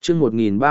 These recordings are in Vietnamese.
chương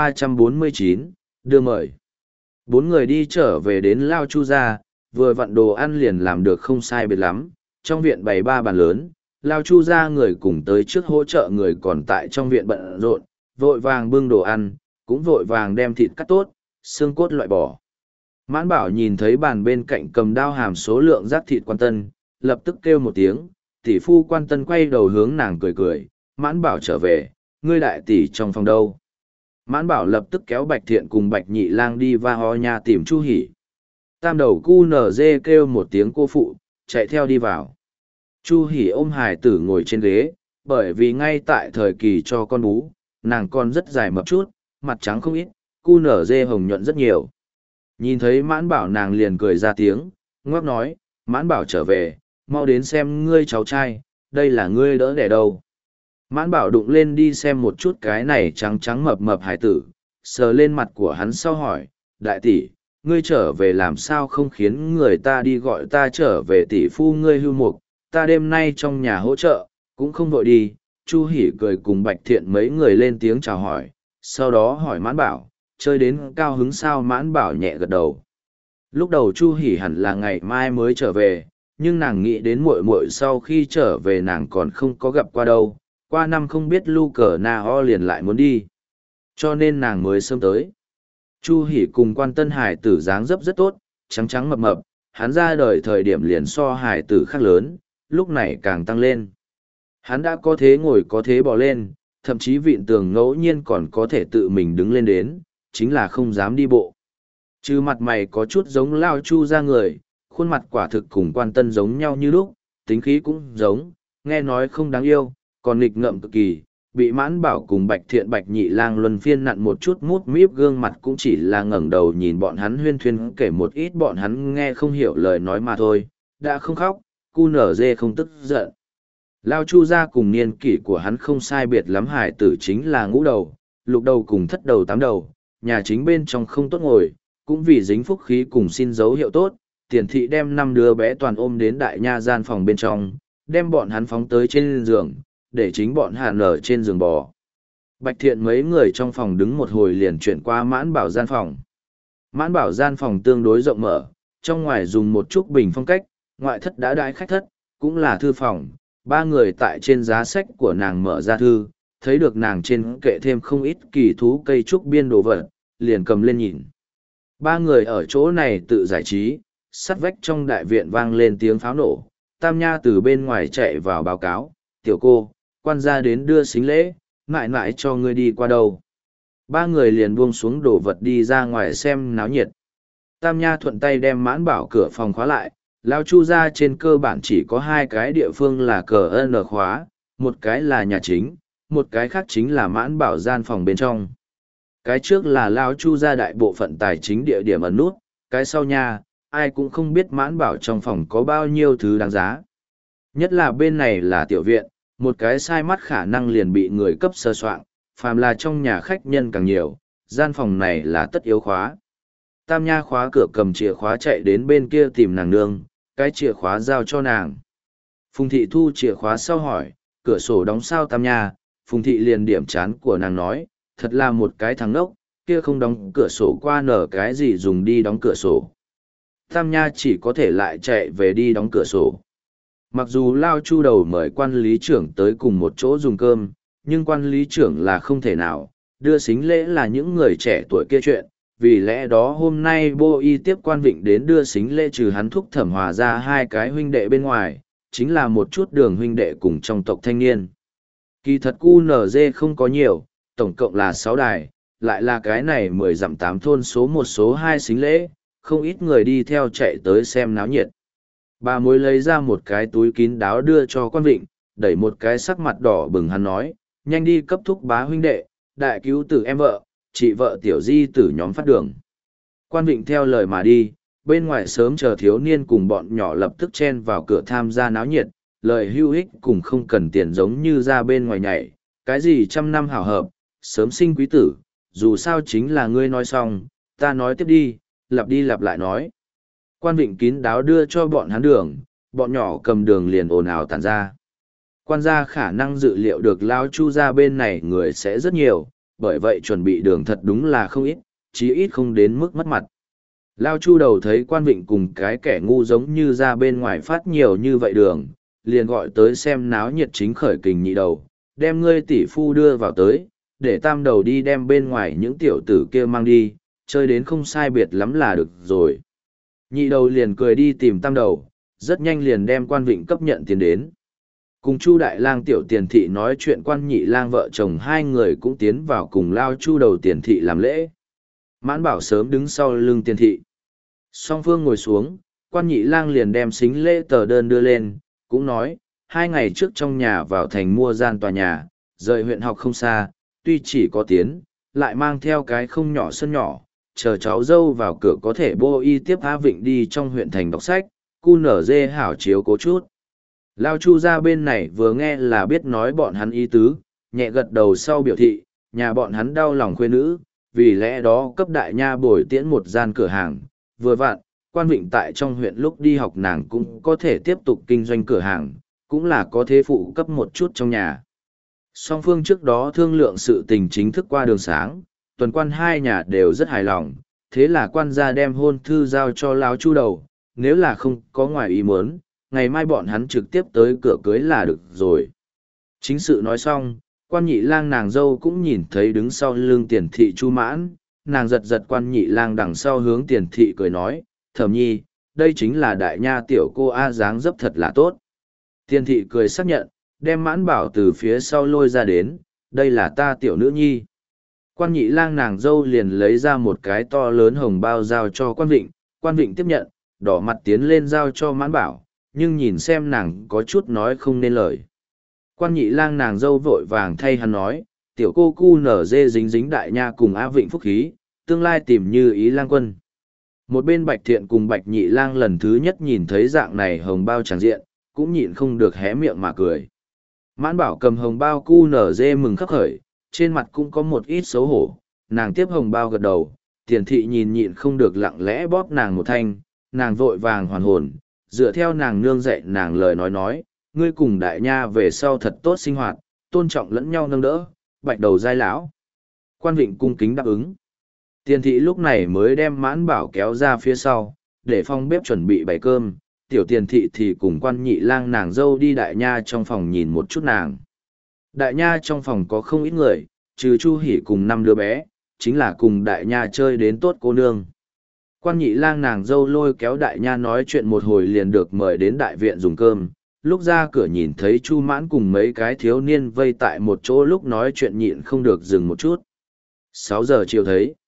1349, đưa mời. Bốn người đi trở về đến Lao Chu gia, vừa vặn đồ ăn liền làm được không sai biệt lắm. Trong viện bày ba bàn lớn, Lao Chu gia người cùng tới trước hỗ trợ người còn tại trong viện bận rộn, vội vàng bưng đồ ăn, cũng vội vàng đem thịt cắt tốt, xương cốt loại bỏ. Mãn Bảo nhìn thấy bàn bên cạnh cầm đao hàm số lượng rác thịt Quan Tân, lập tức kêu một tiếng, tỷ phu Quan Tân quay đầu hướng nàng cười cười, Mãn Bảo trở về, ngươi đại tỷ trong phòng đâu. Mãn Bảo lập tức kéo Bạch Thiện cùng Bạch Nhị Lang đi va ho nhà tìm Chu Hỉ. Tam đầu cu nở dê kêu một tiếng cô phụ, chạy theo đi vào. Chu Hỉ ôm hài tử ngồi trên ghế, bởi vì ngay tại thời kỳ cho con bú, nàng con rất dài mập chút, mặt trắng không ít, cu nở dê hồng nhuận rất nhiều. Nhìn thấy Mãn Bảo nàng liền cười ra tiếng, ngoắc nói, Mãn Bảo trở về, mau đến xem ngươi cháu trai, đây là ngươi đỡ đẻ đâu. Mãn Bảo đụng lên đi xem một chút cái này trắng trắng mập mập hải tử, sờ lên mặt của hắn sau hỏi, đại tỷ, ngươi trở về làm sao không khiến người ta đi gọi ta trở về tỷ phu ngươi hưu mục, ta đêm nay trong nhà hỗ trợ, cũng không vội đi. Chu Hỉ cười cùng Bạch Thiện mấy người lên tiếng chào hỏi, sau đó hỏi Mãn Bảo, chơi đến cao hứng sao? Mãn Bảo nhẹ gật đầu. Lúc đầu Chu Hỉ hẳn là ngày mai mới trở về, nhưng nàng nghĩ đến muội muội sau khi trở về nàng còn không có gặp qua đâu, qua năm không biết lu cờ na ho liền lại muốn đi, cho nên nàng mới sớm tới. Chu Hỉ cùng Quan Tân hải tử dáng dấp rất tốt, trắng trắng mập mập, hắn ra đời thời điểm liền so hải tử khác lớn, lúc này càng tăng lên. Hắn đã có thế ngồi có thế bò lên, thậm chí vịn tường ngẫu nhiên còn có thể tự mình đứng lên đến, chính là không dám đi bộ. Chứ mặt mày có chút giống Lao Chu ra người, khuôn mặt quả thực cùng Quan Tân giống nhau như lúc, tính khí cũng giống, nghe nói không đáng yêu, còn nghịch ngợm cực kỳ, bị Mãn Bảo cùng Bạch Thiện Bạch Nhị Lang luân phiên nặn một chút mút míp gương mặt cũng chỉ là ngẩng đầu nhìn bọn hắn huyên thuyên kể một ít bọn hắn nghe không hiểu lời nói mà thôi, đã không khóc, cu nở dê không tức giận. Lao Chu ra cùng niên kỷ của hắn không sai biệt lắm, hải tử chính là ngũ đầu, lục đầu cùng thất đầu tám đầu, nhà chính bên trong không tốt ngồi, cũng vì dính phúc khí cùng xin dấu hiệu tốt, tiền thị đem 5 đứa bé toàn ôm đến đại nha gian phòng bên trong, đem bọn hắn phóng tới trên giường, để chính bọn hắn ở trên giường bò. Bạch Thiện mấy người trong phòng đứng một hồi liền chuyển qua Mãn Bảo gian phòng. Mãn Bảo gian phòng tương đối rộng mở, trong ngoài dùng một chút bình phong cách, ngoại thất đã đãi khách thất, cũng là thư phòng. Ba người tại trên giá sách của nàng mở ra thư, thấy được nàng trên kệ thêm không ít kỳ thú cây trúc biên đồ vật, liền cầm lên nhìn. Ba người ở chỗ này tự giải trí, sắt vách trong đại viện vang lên tiếng pháo nổ, Tam Nha từ bên ngoài chạy vào báo cáo, tiểu cô, quan gia đến đưa xính lễ, mãi mãi cho ngươi đi qua đâu. Ba người liền buông xuống đồ vật đi ra ngoài xem náo nhiệt. Tam Nha thuận tay đem Mãn Bảo cửa phòng khóa lại, Lao Chu ra trên cơ bản chỉ có 2 cái địa phương là cờ N khóa, một cái là nhà chính, một cái khác chính là Mãn Bảo gian phòng bên trong. Cái trước là Lao Chu ra đại bộ phận tài chính địa điểm ẩn nút, cái sau nha, ai cũng không biết Mãn Bảo trong phòng có bao nhiêu thứ đáng giá. Nhất là bên này là tiểu viện, một cái sai mắt khả năng liền bị người cấp sơ soạn, phàm là trong nhà khách nhân càng nhiều, gian phòng này là tất yếu khóa. Tam Nha khóa cửa cầm chìa khóa chạy đến bên kia tìm nàng nương, cái chìa khóa giao cho nàng. Phùng thị thu chìa khóa sau hỏi, cửa sổ đóng sao Tam Nha? Phùng thị liền điểm chán của nàng nói, thật là một cái thằng ngốc, kia không đóng cửa sổ qua nở cái gì dùng đi đóng cửa sổ. Tam Nha chỉ có thể lại chạy về đi đóng cửa sổ. Mặc dù Lao Chu đầu mời quan lý trưởng tới cùng một chỗ dùng cơm, nhưng quan lý trưởng là không thể nào, đưa xính lễ là những người trẻ tuổi kia chuyện, vì lẽ đó hôm nay Bô Y tiếp quan Vịnh đến đưa xính lễ trừ hắn thúc Thẩm Hòa ra 2 cái huynh đệ bên ngoài, chính là một chút đường huynh đệ cùng trong tộc thanh niên. Kỳ thật QNZ không có nhiều, tổng cộng là 6 đài, lại là cái này 10 dặm 8 thôn số 1 số 2 xính lễ, không ít người đi theo chạy tới xem náo nhiệt. Bà mối lấy ra một cái túi kín đáo đưa cho quan Vịnh, đẩy một cái sắc mặt đỏ bừng hắn nói, nhanh đi cấp thúc bá huynh đệ, đại cứu tử em vợ, chị vợ tiểu di tử nhóm phát đường. Quan Vịnh theo lời mà đi, bên ngoài sớm chờ thiếu niên cùng bọn nhỏ lập tức chen vào cửa tham gia náo nhiệt, lời hưu ích cùng không cần tiền giống như ra bên ngoài nhảy, cái gì trăm năm hảo hợp, sớm sinh quý tử, dù sao chính là ngươi nói xong, ta nói tiếp đi lặp lại nói. Quan Vịnh kín đáo đưa cho bọn hắn đường, bọn nhỏ cầm đường liền ồn ào tản ra. Quan gia khả năng dự liệu được Lao Chu ra bên này người sẽ rất nhiều, bởi vậy chuẩn bị đường thật đúng là không ít, chí ít không đến mức mất mặt. Lao Chu đầu thấy Quan Vịnh cùng cái kẻ ngu giống như ra bên ngoài phát nhiều như vậy đường, liền gọi tới xem náo nhiệt chính khởi kình nhị đầu, đem ngươi tỷ phu đưa vào tới, để tam đầu đi đem bên ngoài những tiểu tử kia mang đi, chơi đến không sai biệt lắm là được rồi. Nhị đầu liền cười đi tìm tam đầu, rất nhanh liền đem Quan Vịnh cấp nhận tiền đến. Cùng Chu Đại Lang tiểu tiền thị nói chuyện Quan Nhị Lang vợ chồng hai người cũng tiến vào cùng Lao Chu đầu tiền thị làm lễ. Mãn Bảo sớm đứng sau lưng tiền thị. Song phương ngồi xuống, Quan Nhị Lang liền đem xính lễ tờ đơn đưa lên, cũng nói, 2 ngày trước trong nhà vào thành mua gian tòa nhà, rời huyện học không xa, tuy chỉ có tiến, lại mang theo cái không nhỏ sân nhỏ, chờ cháu dâu vào cửa có thể bô y tiếp A Vịnh đi trong huyện thành đọc sách, cu nở dê hảo chiếu cố chút. Lao Chu ra bên này vừa nghe là biết nói bọn hắn ý tứ, nhẹ gật đầu sau biểu thị, nhà bọn hắn đau lòng khuê nữ, vì lẽ đó cấp đại nha bồi tiễn một gian cửa hàng, vừa vặn, Quan Vịnh tại trong huyện lúc đi học nàng cũng có thể tiếp tục kinh doanh cửa hàng, cũng là có thế phụ cấp một chút trong nhà. Song phương trước đó thương lượng sự tình chính thức qua đường sáng, tuần quan hai nhà đều rất hài lòng, thế là quan gia đem hôn thư giao cho Lão Chu đầu, nếu là không có ngoài ý muốn, ngày mai bọn hắn trực tiếp tới cửa cưới là được rồi. Chính sự nói xong, Quan Nhị Lang nàng dâu cũng nhìn thấy đứng sau lưng tiền thị Chu Mãn, nàng giật giật Quan Nhị Lang đằng sau hướng tiền thị cười nói, Thẩm nhi, đây chính là đại nha tiểu cô A dáng dấp thật là tốt. Tiền thị cười xác nhận, đem Mãn Bảo từ phía sau lôi ra đến, đây là ta tiểu nữ nhi. Quan Nhị Lang nàng dâu liền lấy ra một cái to lớn hồng bao giao cho Quan Vịnh tiếp nhận, đỏ mặt tiến lên giao cho Mãn Bảo, nhưng nhìn xem nàng có chút nói không nên lời. Quan Nhị Lang nàng dâu vội vàng thay hắn nói, tiểu cô cu nở dê dính dính đại nha cùng Á Vịnh phúc khí, tương lai tìm như ý lang quân. Một bên Bạch Thiện cùng Bạch Nhị Lang lần thứ nhất nhìn thấy dạng này hồng bao tràng diện, cũng nhịn không được hé miệng mà cười. Mãn Bảo cầm hồng bao cu nở dê mừng khắc khởi, trên mặt cũng có một ít xấu hổ, nàng tiếp hồng bao gật đầu, tiền thị nhìn nhịn không được lặng lẽ bóp nàng một thanh, nàng vội vàng hoàn hồn, dựa theo nàng nương dạy nàng lời nói, ngươi cùng đại nha về sau thật tốt sinh hoạt, tôn trọng lẫn nhau nâng đỡ, bạch đầu giai lão. Quan Vịnh cung kính đáp ứng. Tiền thị lúc này mới đem Mãn Bảo kéo ra phía sau, để phòng bếp chuẩn bị bày cơm, tiểu tiền thị thì cùng Quan Nhị Lang nàng dâu đi đại nha trong phòng nhìn một chút nàng. Đại nha trong phòng có không ít người, trừ Chu Hỉ cùng 5 đứa bé, chính là cùng đại nha chơi đến tốt cô nương. Quan Nhị Lang nàng dâu lôi kéo đại nha nói chuyện một hồi liền được mời đến đại viện dùng cơm, lúc ra cửa nhìn thấy Chu Mãn cùng mấy cái thiếu niên vây tại một chỗ lúc nói chuyện nhịn không được dừng một chút. 6 giờ chiều thấy,